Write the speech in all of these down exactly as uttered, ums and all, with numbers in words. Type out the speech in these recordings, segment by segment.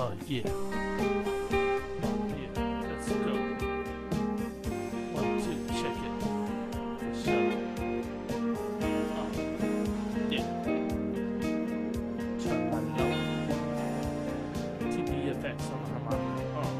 Oh yeah. Yeah, let's go. One, two, check it. For sure. Oh, yeah. Turn my low. T B F X on the harmonica. Oh.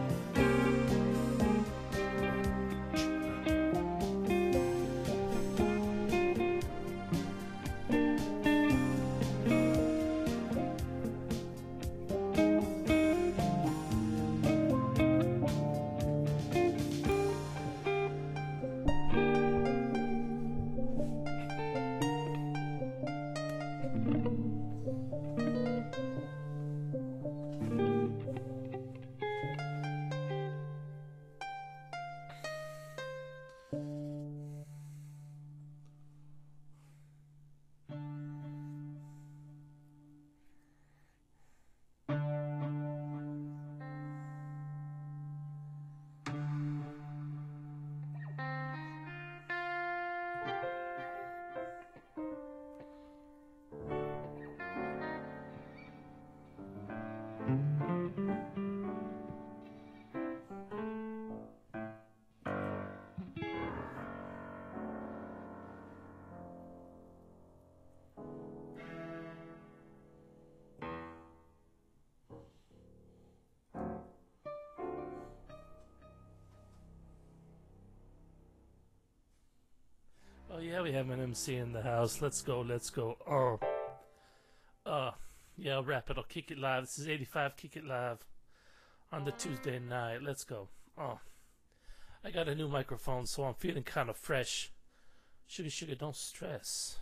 Oh yeah, we have an M C in the house. Let's go, let's go. Oh, uh, yeah, I'll wrap it. I'll kick it live. This is eighty-five Kick It Live on the Tuesday night. Let's go. Oh, I got a new microphone, so I'm feeling kind of fresh. Sugar, sugar, don't stress.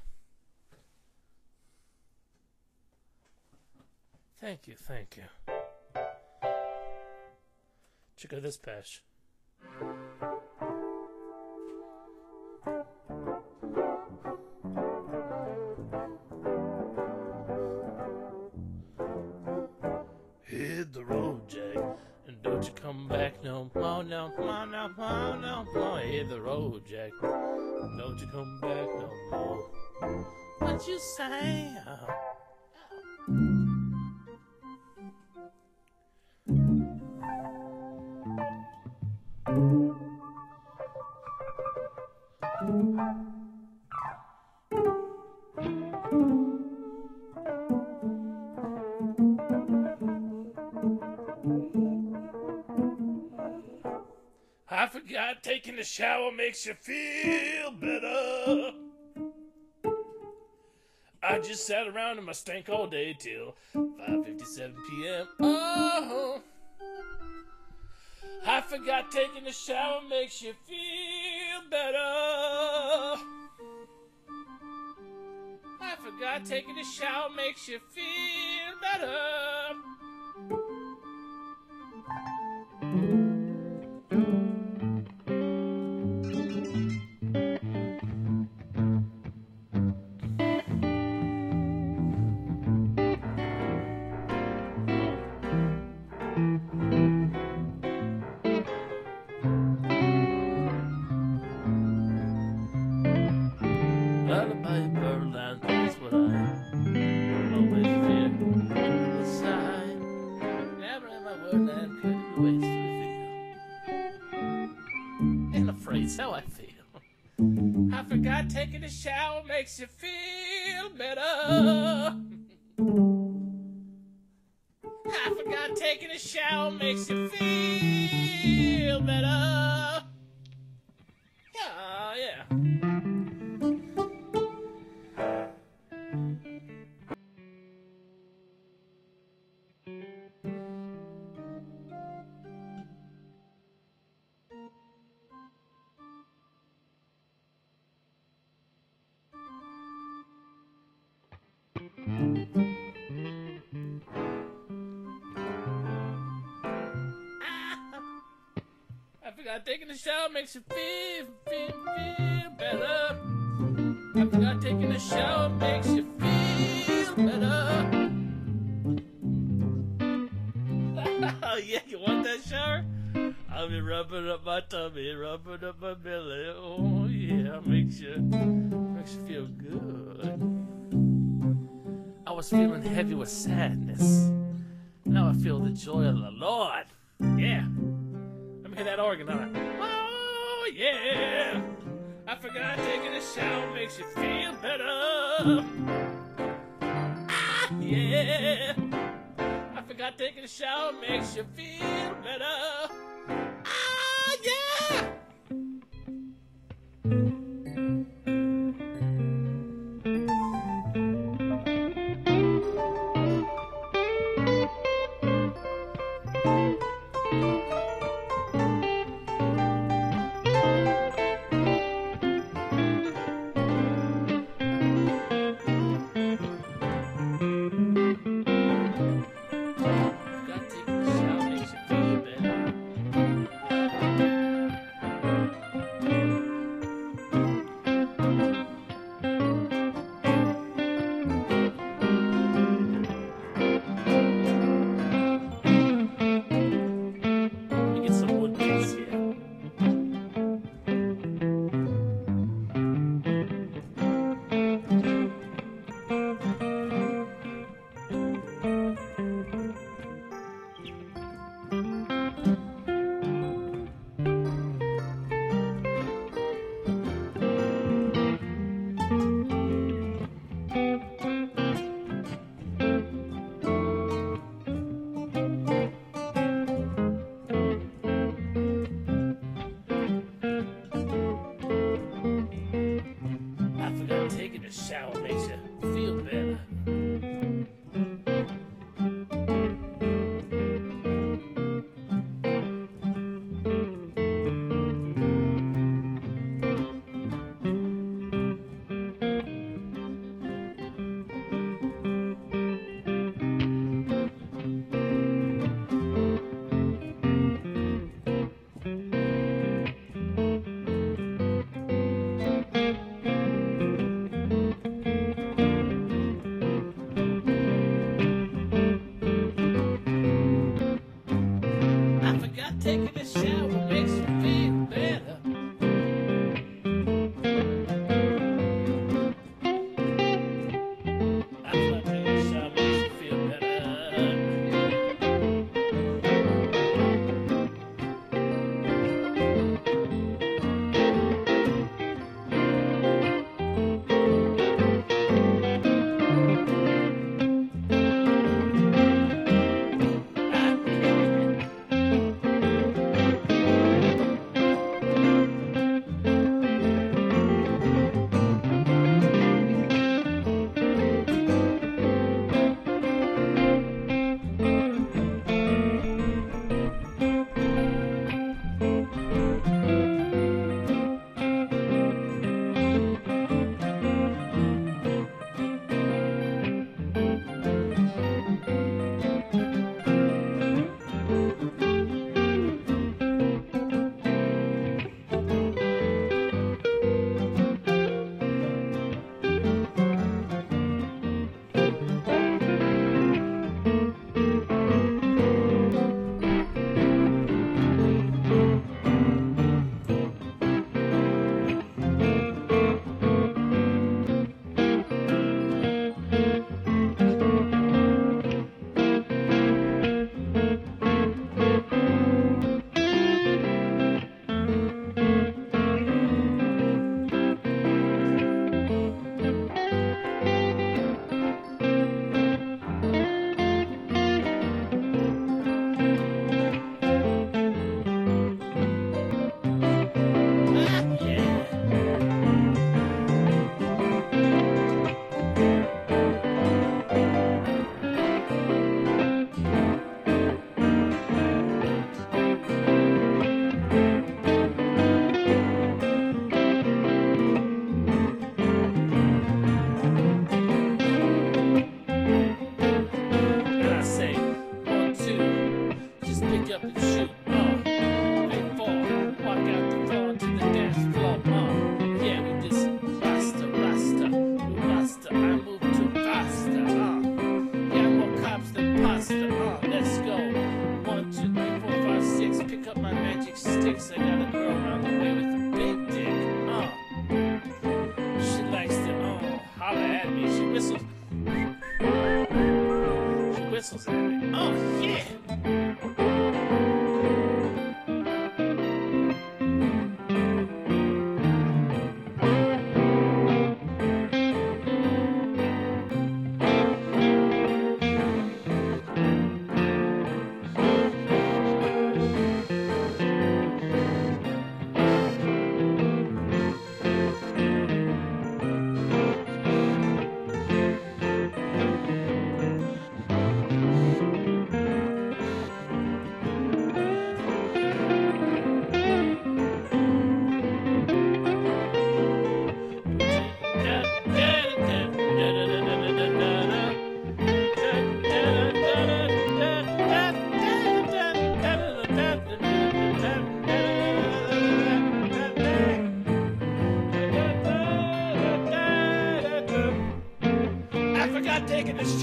Thank you, thank you. Check out this patch. Hit the road, Jack, and don't you come back no more, no more, no more, no more. Hit the road, Jack, and don't you come back no more. What you say? I forgot taking a shower makes you feel better. I just sat around in my stank all day till five fifty-seven p m Oh, I forgot taking a shower makes you feel better. I forgot taking a shower makes you feel better. Lullaby Birdland, that's what I always fear. The side, never in my wordland could be ways to reveal. And a phrase how I feel. I forgot taking a shower makes you feel better. I forgot taking a shower makes you feel better. Yeah, yeah. I forgot taking a shower makes you feel, feel, feel better. I forgot taking a shower makes you feel better. Oh yeah, you want that shower? I'll be rubbing up my tummy, rubbing up my belly. Oh yeah, makes you, makes you feel good. I was feeling heavy with sadness. Now I feel the joy of the Lord. Yeah. Let me hear that organ on it. Oh, yeah. I forgot taking a shower makes you feel better. Ah, yeah. I forgot taking a shower makes you feel better. Ah, yeah. A shower makes you feel better. Taking a shower makes you feel better. I thought taking a shower makes you feel better. whistles at me. Oh, yeah!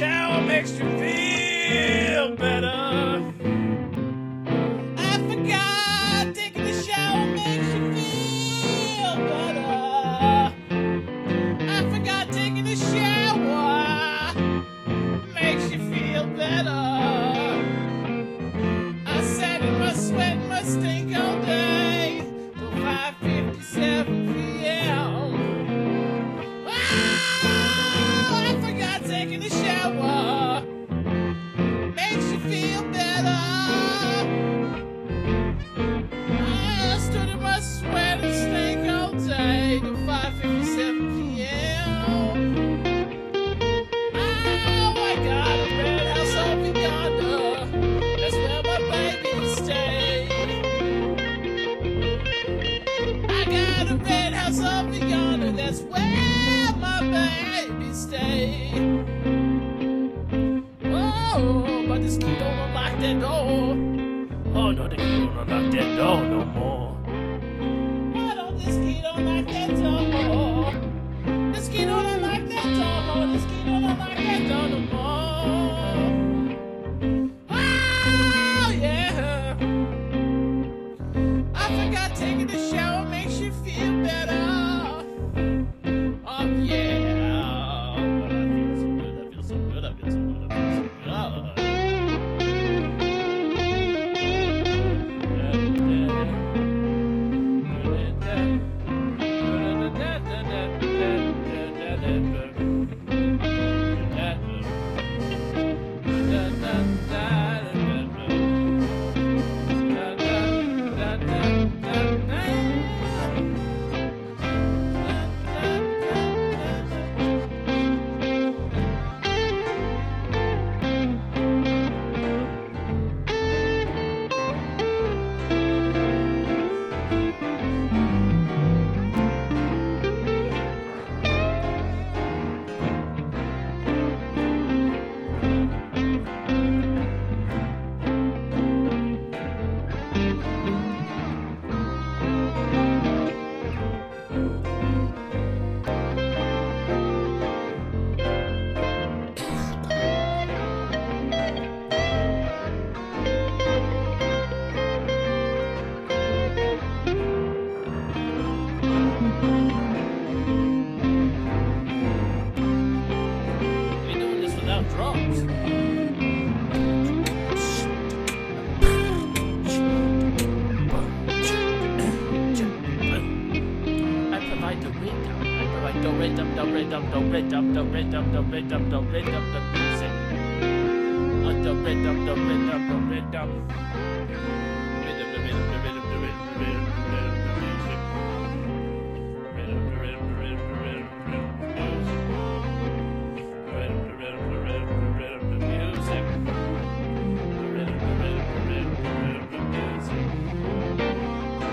shower makes you feel better. I forgot taking a shower makes you feel better. I forgot taking a shower makes you feel better. I sat in my sweat and my stink all day till five fifty-seven p.m. Oh, I forgot taking a shower makes you feel better. I stood in my sweat and stink all day till five fifty-seven p.m. Oh, I got a red house over yonder. That's where my babies stay. I got a red house over yonder. That's where my babies stay. Oh, but this kid don't unlock that door. Oh no, the kid don't unlock that door no more. Why don't this kid unlock that door? This kid don't unlock that door. This kid don't unlock that door no more. Oh yeah. I forgot taking a shower makes you feel better. Oh yeah. I feel so good. I feel so good. I feel so good. I feel so good. We're doing this without drums. I provide the rhythm. I provide the rhythm, the rhythm, the rhythm, the rhythm, the rhythm, the rhythm, the music. Uh, the rhythm, the rhythm, the rhythm. Rhythm, the rhythm, the rhythm, the rhythm, the rhythm, the rhythm, the music. Rhythm, the rhythm, the rhythm, the rhythm, the rhythm, the music. Rhythm, the rhythm, the rhythm, the rhythm, the music. The rhythm, the rhythm, the rhythm, the rhythm, the music.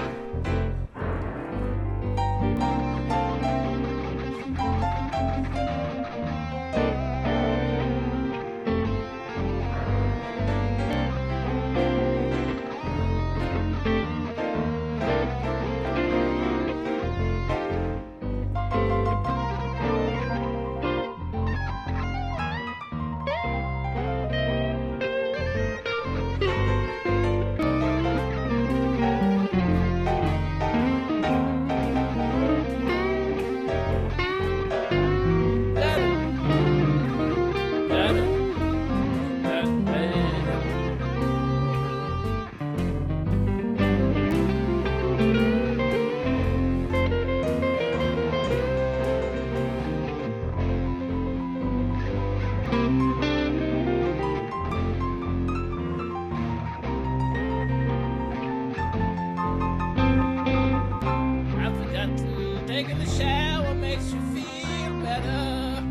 I forgot to take a shower makes you feel better.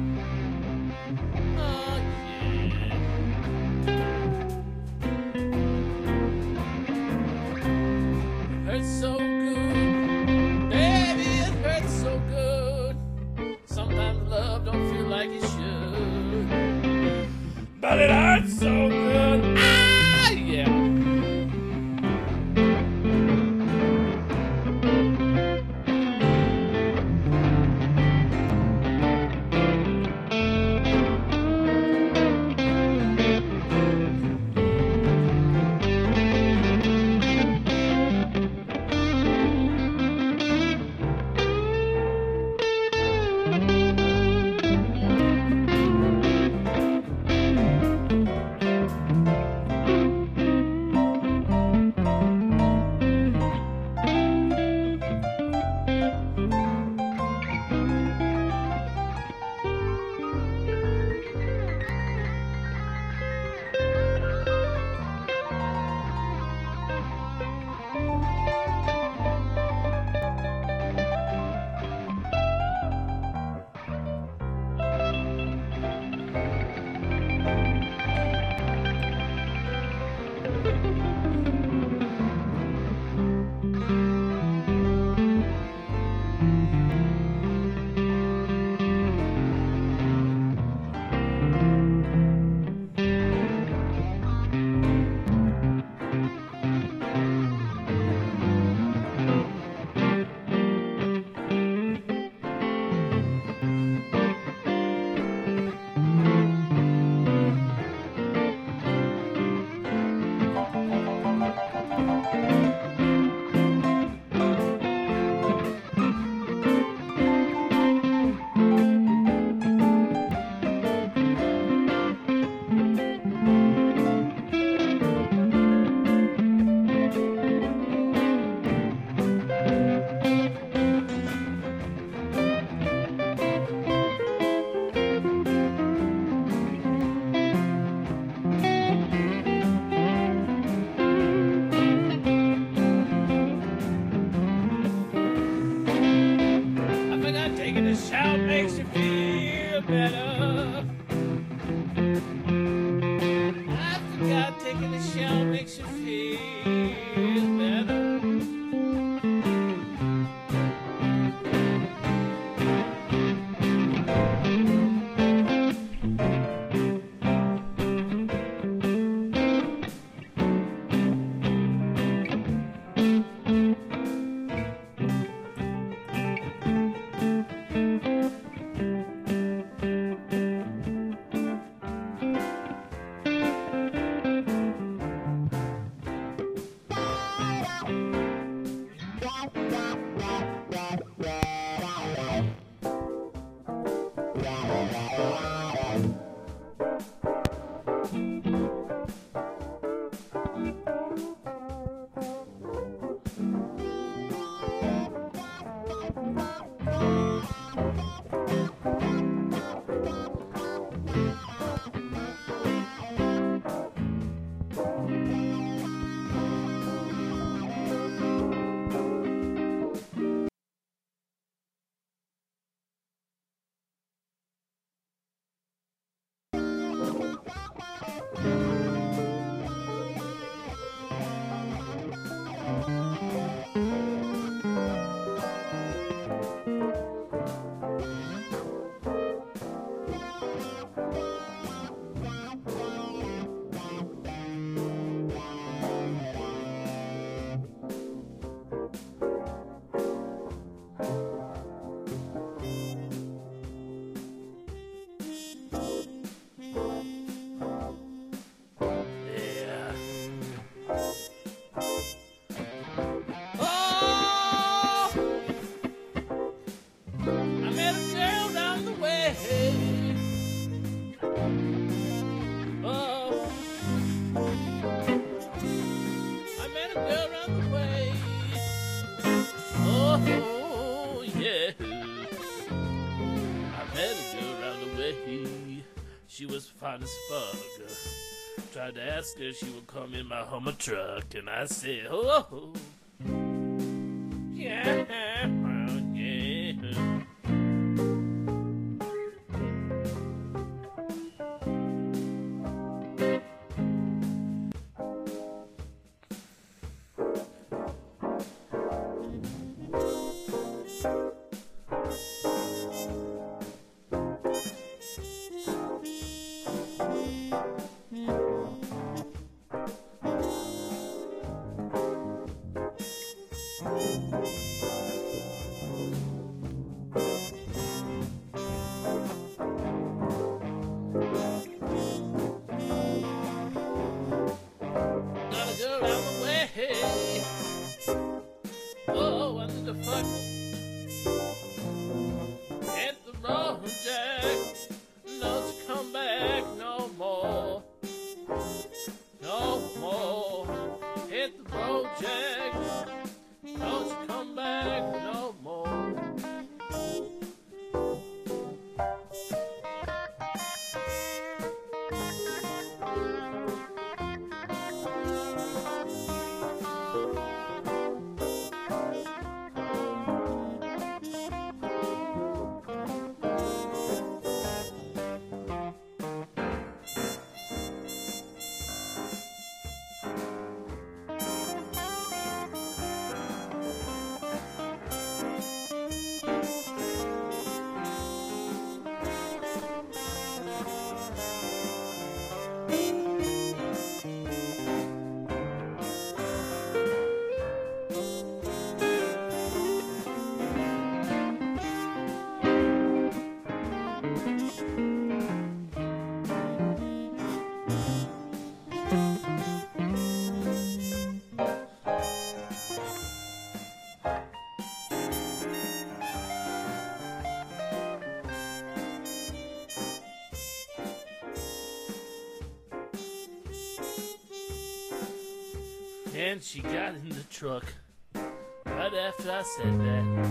Oh yeah. It hurts so good, baby. It hurts so good. Sometimes love don't feel like it should, but it hurts so good. Ah yeah. better. I forgot taking a shower makes you feel better. She was fine as fuck. Tried to ask her if she would come in my Hummer truck, and I said, oh, yeah, yeah. And she got in the truck right after I said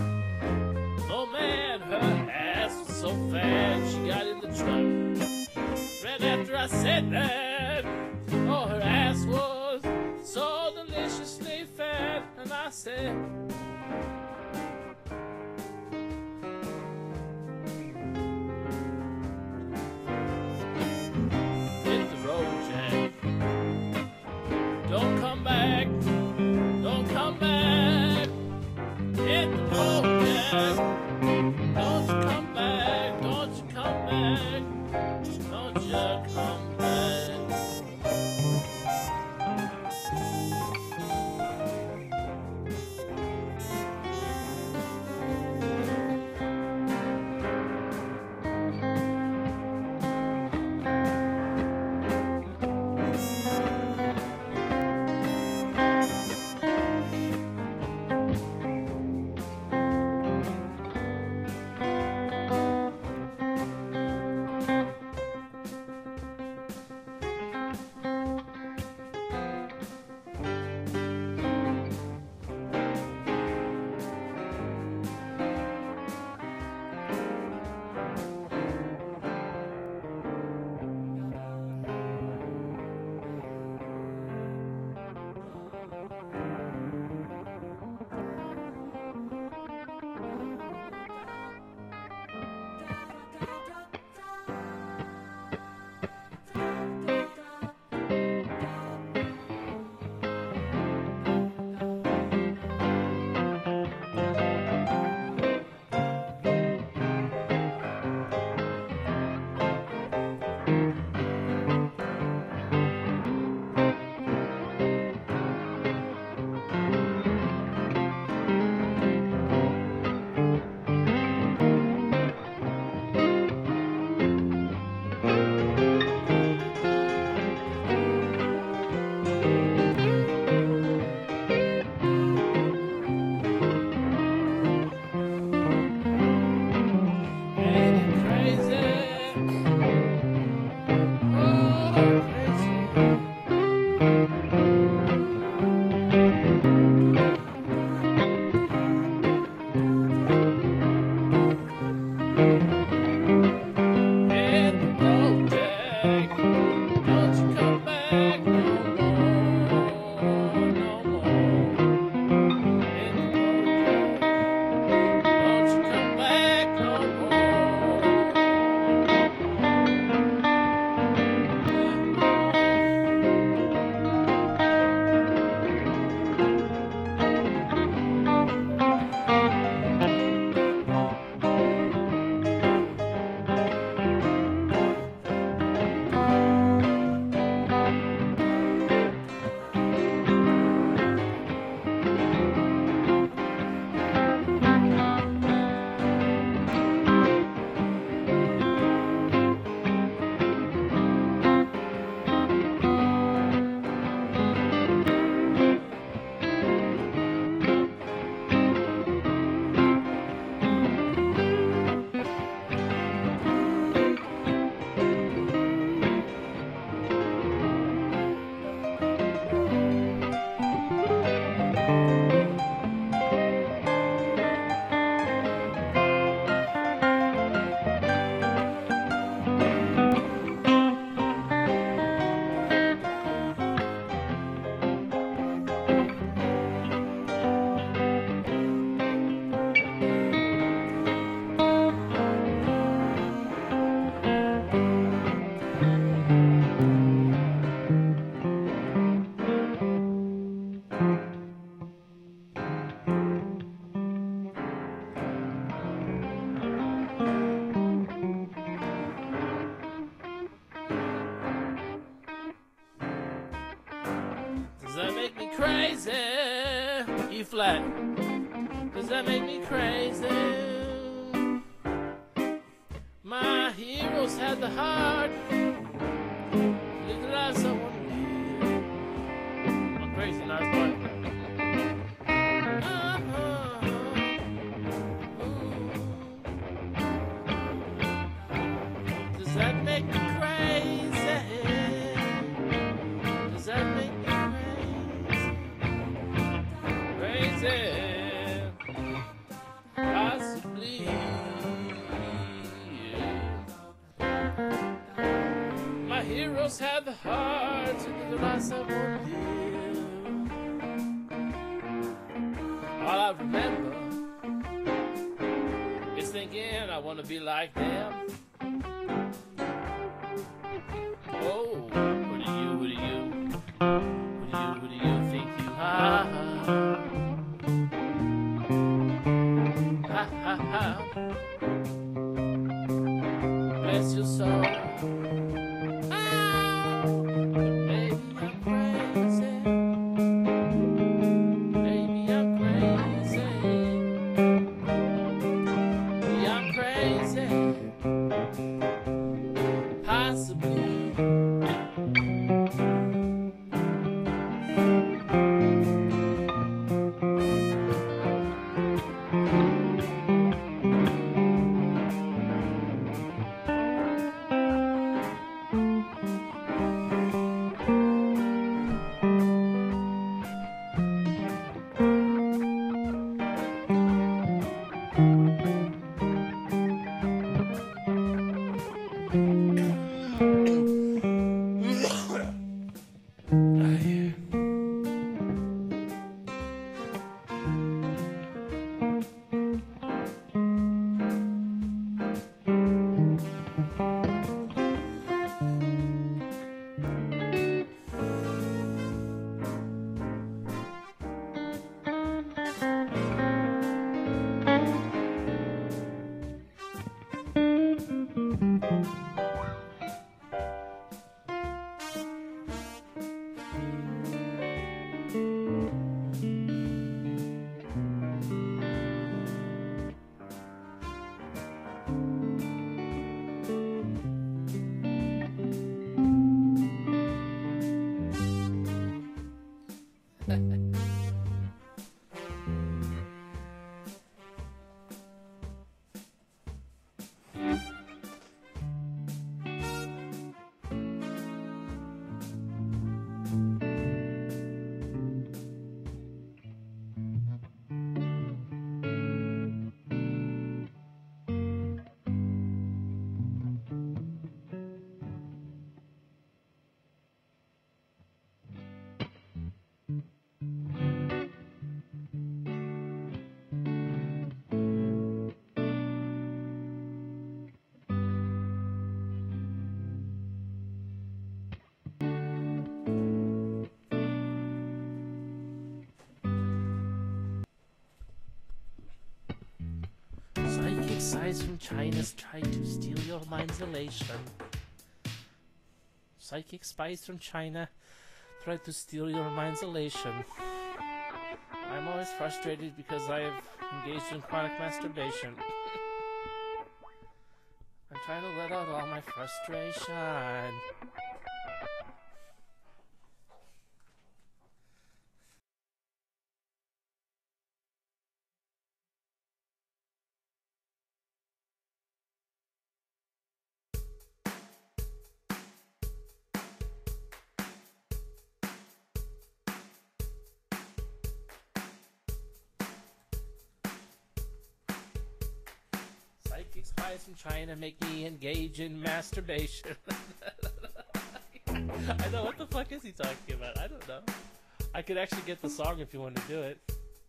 that. Oh man, her ass was so fat. She got in the truck right after I said that. Oh, her ass was so deliciously fat. And I said, back. Don't come back. Hit the road, Jack. Don't you come back. Don't you come back. Don't you come back. that make me crazy? E flat. Does that make me crazy? My heroes had the heart. Lived the life someone lived. I'm crazy, nice boy. Does that make me crazy? Does that make me crazy? Crazy. Possibly. My heroes had the heart to live the life someone lived. All I remember is thinking I want to be like them. Oh, who do you, who do you, who do you, who do you think you Psychic spies from China's try to steal your mind's elation. Psychic spies from China try to steal your mind's elation. I'm always frustrated because I have engaged in chronic masturbation. I'm trying to let out all my frustration. Psychic spies from China make me engage in masturbation. I know, what the fuck is he talking about? I don't know. I could actually get the song if you want to do it.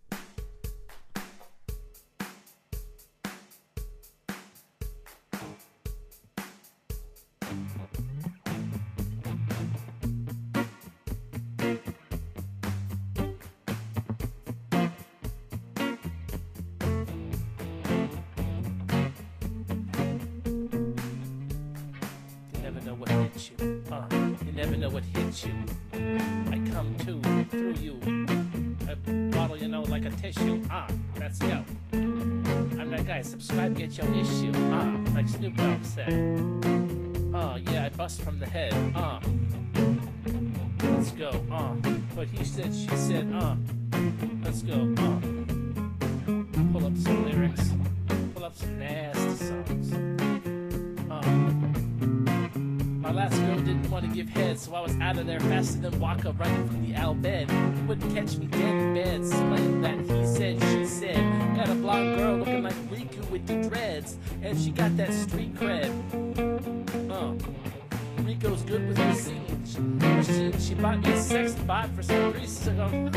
Uh, you never know what hits you. I come to, through you. I bottle you know like a tissue. Ah, uh, let's go. I'm that guy, subscribe, get your issue. Ah, uh, like Snoop Dogg said. Oh, uh, yeah, I bust from the head. Ah, uh, let's go. Ah, uh, but he said, she said, ah, uh, let's go. Ah, uh, pull up some lyrics. Pull up some nasty songs. Ah. Uh, My last girl didn't want to give head, so I was out of there faster than Waka running from the Al bed. You wouldn't catch me dead in bed, explaining that he said, she said. Got a blonde girl looking like Riku with the dreads, and she got that street cred. Uh, Rico's good with her scenes. She, she bought me a sex bot for some reason.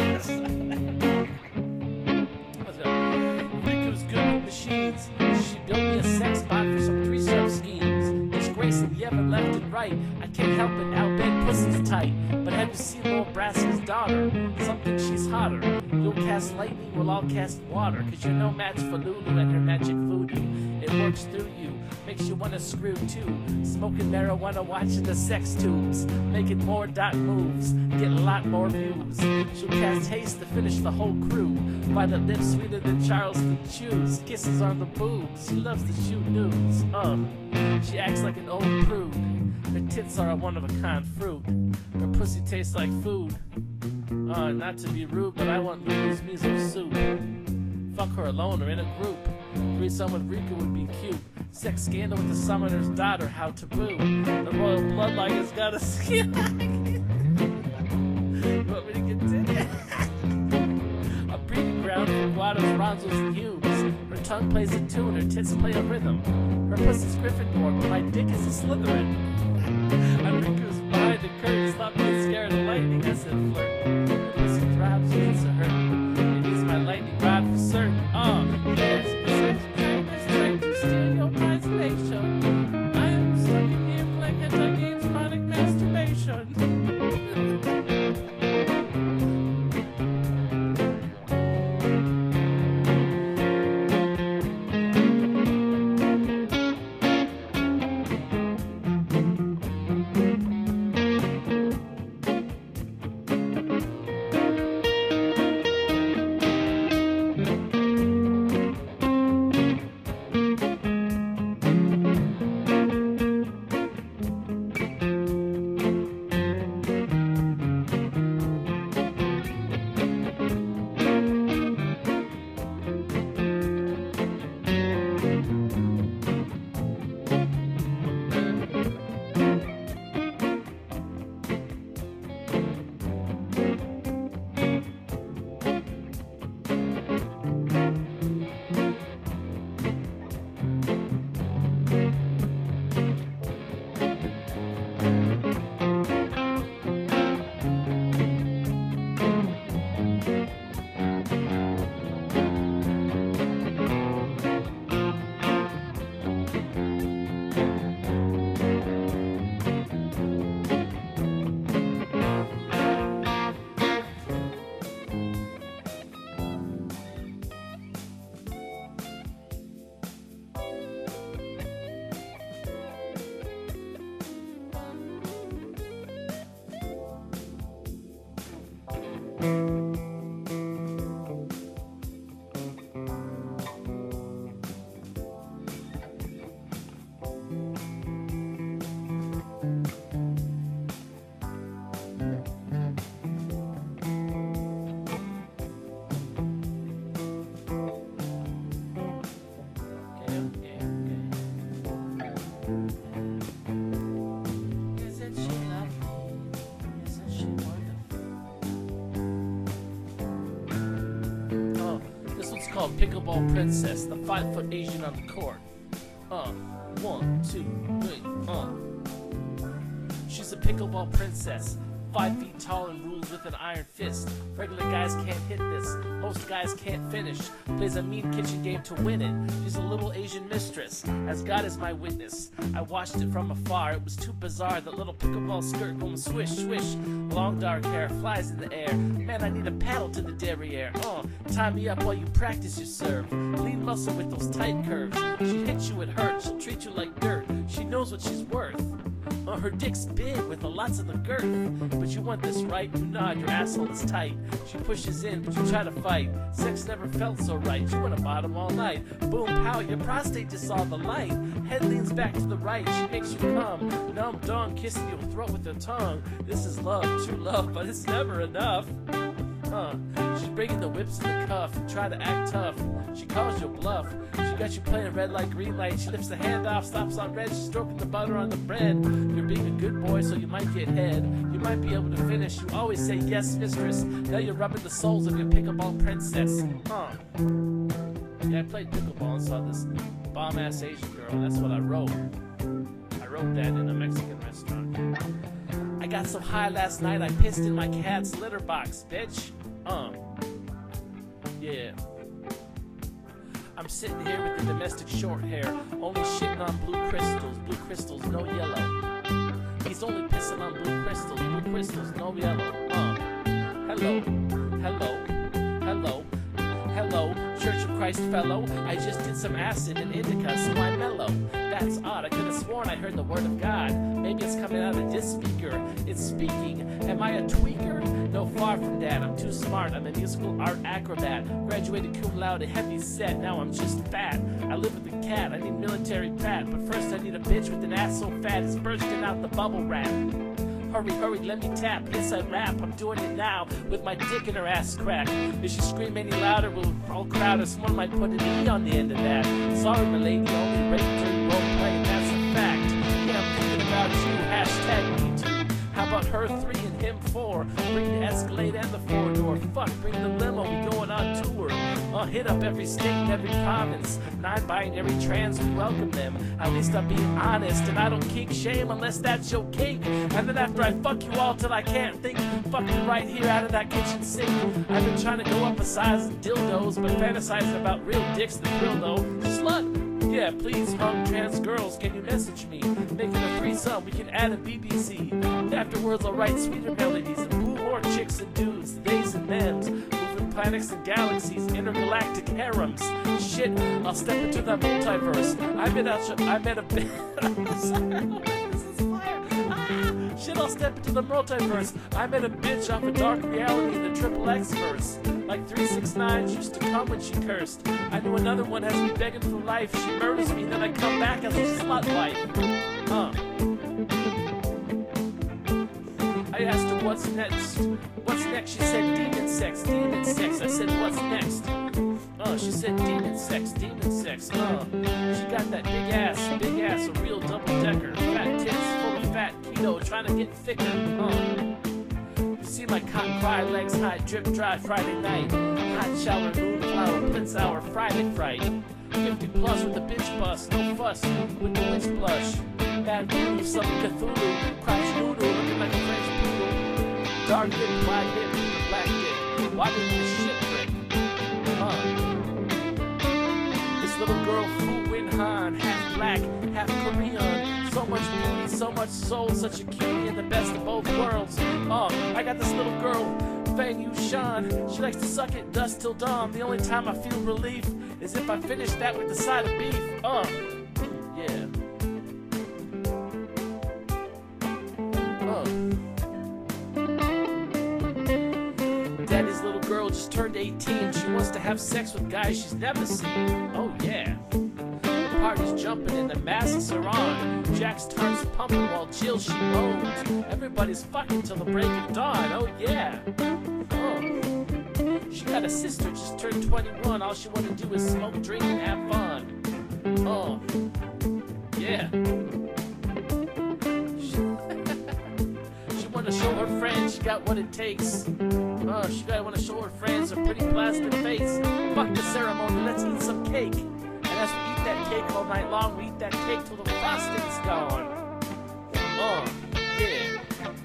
Rico's good with machines. She built me a sex bot for some three-step schemes. Grayson, you ever left and right. I can't help it, Al Ben pussy's tight. But have you seen Lil Brass's daughter? Something she's hotter. You'll cast lightning, we'll all cast water. Cause you're no match for Lulu and her magic voodoo. It works through you, makes you wanna screw too. Smoking marijuana, watching the sex tubes. Making more dot moves, get a lot more views. She'll cast haste to finish the whole crew. By the lips sweeter than Charles can choose. Kisses on the boobs, she loves to shoot nudes. Uh, she acts like an old prude. Her tits are a one-of-a-kind fruit. Her pussy tastes like food. Uh, not to be rude, but I want Lulu's miso soup. Fuck her alone or in a group. Threesome with Rika would be cute. Sex scandal with the summoner's daughter, how taboo. The royal bloodline has got a skin. You want me to continue? A breeding ground for Guado's, Ronzo's, and Humes. Her tongue plays a tune, her tits play a rhythm. Her pussy's Gryffindor, but my dick is a Slytherin. I'm Riku's behind the curtain, stop being scared of lightning, I said flirt. Her pussy throbs when it's a hurt. It is my lightning rod for certain. Uh, yes, sex is trying to steal your isolation. I am stuck in here playing anti-games, chronic masturbation. called Pickleball Princess, the five-foot Asian on the court. Uh, one, two, three, uh. She's a pickleball princess, five feet tall and rules with an iron fist. Regular guys can't hit this, most guys can't finish. Plays a mean kitchen game to win it. She's a little Asian mistress, as God is my witness. I watched it from afar, it was too bizarre. That little pickleball skirt going swish, swish. Long dark hair flies in the air. Man, I need a paddle to the derriere. Uh, tie me up while you practice your serve. Lean muscle with those tight curves. She hits you, it hurts, she'll treat you like dirt. She knows what she's worth. Uh, her dick's big with a lots of the girth. But you want this right, you nod, your asshole is tight. She pushes in, but you try to fight. Sex never felt so right, you want to bottom all night. Boom, pow, your prostate just saw the light. Head leans back to the right, she makes you come. Numb dong, kissing your throat with her tongue. This is love, true love, but it's never enough. Uh, she's breaking the whips in the cuff, try to act tough. She calls you a bluff. She got you playing red light, green light. She lifts the hand off, stops on red. She's stroking the butter on the bread. You're being a good boy, so you might get head. You might be able to finish. You always say yes, mistress. Now you're rubbing the soles of your pickleball princess. Huh. Yeah, I played pickleball and saw this bomb-ass Asian girl. That's what I wrote. I wrote that in a Mexican restaurant. I got so high last night I pissed in my cat's litter box, bitch. Uh. Yeah. I'm sitting here with the domestic short hair, only shitting on blue crystals, blue crystals, no yellow. He's only pissing on blue crystals, blue crystals, no yellow. Uh. Hello, hello, hello, hello, Church of Christ fellow. I just did some acid and indica, so I'm mellow. That's odd, I could have sworn I heard the word of God. Maybe it's coming out of this speaker. It's speaking. Am I a tweaker? No, far from that. I'm too smart. I'm a musical art acrobat. Graduated cum laude, heavy set. Now I'm just fat. I live with a cat. I need military pat. But first I need a bitch with an ass so fat it's bursting out the bubble wrap. Hurry, hurry, let me tap. Yes, I rap. I'm doing it now with my dick in her ass crack. If she scream any louder, we'll all crowd her. Someone might put an E on the end of that. Sorry, my lady, only rape during role play. That's a fact. Yeah, I'm thinking about you. Hashtag me too. How about her three and him four? Bring the Escalade and the four door. Fuck, bring the limo. We going on tour. I'll hit up every state and every province. Non-binary trans, we welcome them. At least I'm being honest, and I don't kink shame unless that's your kink. And then after I fuck you all till I can't think, fuck you right here out of that kitchen sink. I've been trying to go up a size in dildos, but fantasizing about real dicks that thrill though. Slut! Yeah, please, hung trans girls, can you message me? Making a threesome, we can add a B B C. Afterwards, I'll write sweeter melodies and woo more chicks and dudes, theys and thems. Moving planets and galaxies, intergalactic harems. Shit, I'll step into the multiverse. I met a, I met a, this is fire. Ah, shit, I'll step into the multiverse. I met a bitch off a dark reality in the triple X verse. Like three six nines used to come when she cursed. I knew another one has me begging for life. She murders me, then I come back as a slut wife. Huh. I asked her what's next. What's next? She said demon sex, demon sex. I said what's next? Uh, she said demon sex, demon sex. Uh, she got that big ass, big ass, a real double decker. Fat tits, full of fat keto, trying to get thicker. Uh. See my cotton cry, legs high, drip dry Friday night. Hot shower, moonflower, blitz hour, Friday fright. fifty plus with a bitch bust, no fuss with the witch blush. Bad news, some Cthulhu, crotch noodle, looking like a French poodle. Dark hip, wide hip, with a black dick. Why did this shit break? Huh. This little girl, Fu Win Han, half black, half Korean. So much beauty, so much soul, such a cutie in the best of both worlds. Oh, I got this little girl, Fang Yu Shan. She likes to suck it dust till dawn. The only time I feel relief is if I finish that with a side of beef. Uh, yeah. Uh. Daddy's little girl just turned eighteen. She wants to have sex with guys she's never seen. Oh yeah. Party's jumping and the masks are on. Jack's turns pumping while Jill she moans. Everybody's fucking till the break of dawn. Oh yeah. Oh. She got a sister just turned twenty-one. All she wanna do is smoke, drink, and have fun. Oh. Yeah. She, she wanna show her friends she got what it takes. Uh, she gotta wanna show her friends her pretty plastic face. Fuck the ceremony, let's eat some cake. And as we eat that cake all night long, we eat that cake till the frosting's gone. Uh, yeah.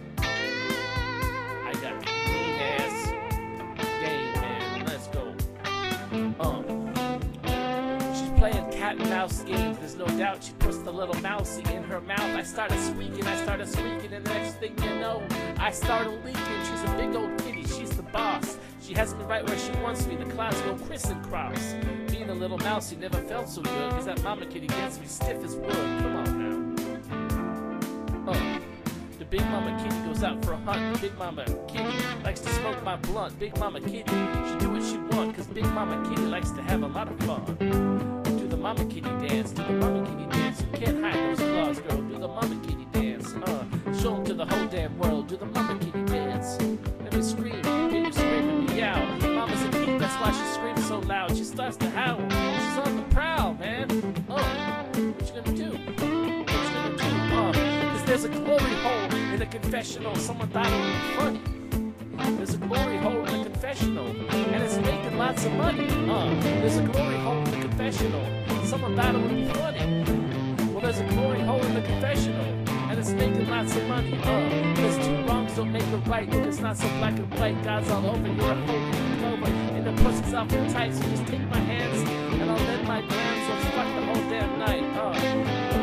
I got a mean ass game, man. Let's go. Uh. She's playing cat and mouse games. There's no doubt she puts the little mousey in her mouth. I started squeaking, I started squeaking, and the next thing you know, I started leaking. She's a big old kitty, she's the boss. She has me right where she wants me. The clouds go crisscross. Being a little mousey never felt so good, cause that mama kitty gets me stiff as wood. Come on now. Uh. The big mama kitty goes out for a hunt. The big mama kitty likes to smoke my blunt. Big mama kitty, she do what she want, cause big mama kitty likes to have a lot of fun. Do the mama kitty dance, do the mama kitty dance. You can't hide those claws, girl. Do the mama kitty dance. Uh, show 'em to the whole damn world. Do the mama kitty dance. Let me scream, can you scream and meow? Mama's a kitty, that's why she screams so loud. She starts to howl. She's on the prowl, man. Oh, what you gonna do? What you gonna do? Uh, cause there's a glory hole in the confessional. Someone thought it would be funny. There's a glory hole in the confessional, and it's making lots of money. Uh, there's a glory hole in the confessional. Someone thought it would be funny. Well, there's a glory hole in the confessional, and it's making lots of money. Uh, there's two wrongs don't make a right. It's not so black and white. God's all over. You're a holy over, and the pussy's off the tight. So just take my hands, and I'll let my hands. So fuck the whole damn night. Uh,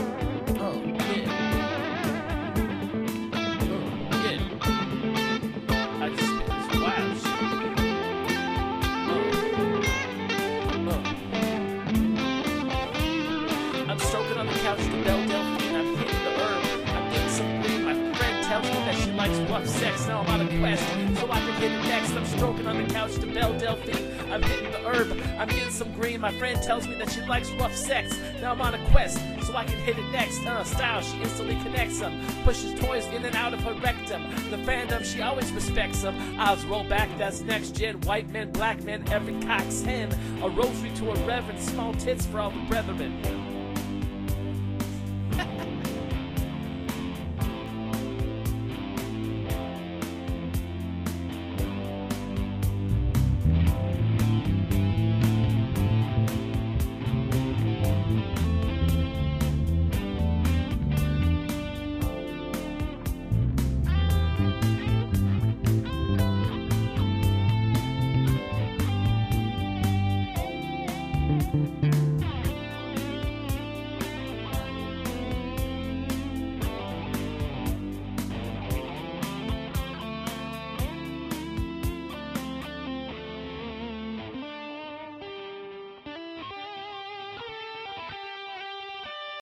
rough sex, now I'm on a quest, so I can get it next. I'm stroking on the couch to Belle Delphine. I'm hitting the herb, I'm getting some green. My friend tells me that she likes rough sex. Now I'm on a quest, so I can hit it next. Uh, style, she instantly connects them. Pushes toys in and out of her rectum. The fandom, she always respects them. Eyes roll back, that's next gen. White men, black men, every cock's hen. A rosary to a reverend, small tits for all the brethren.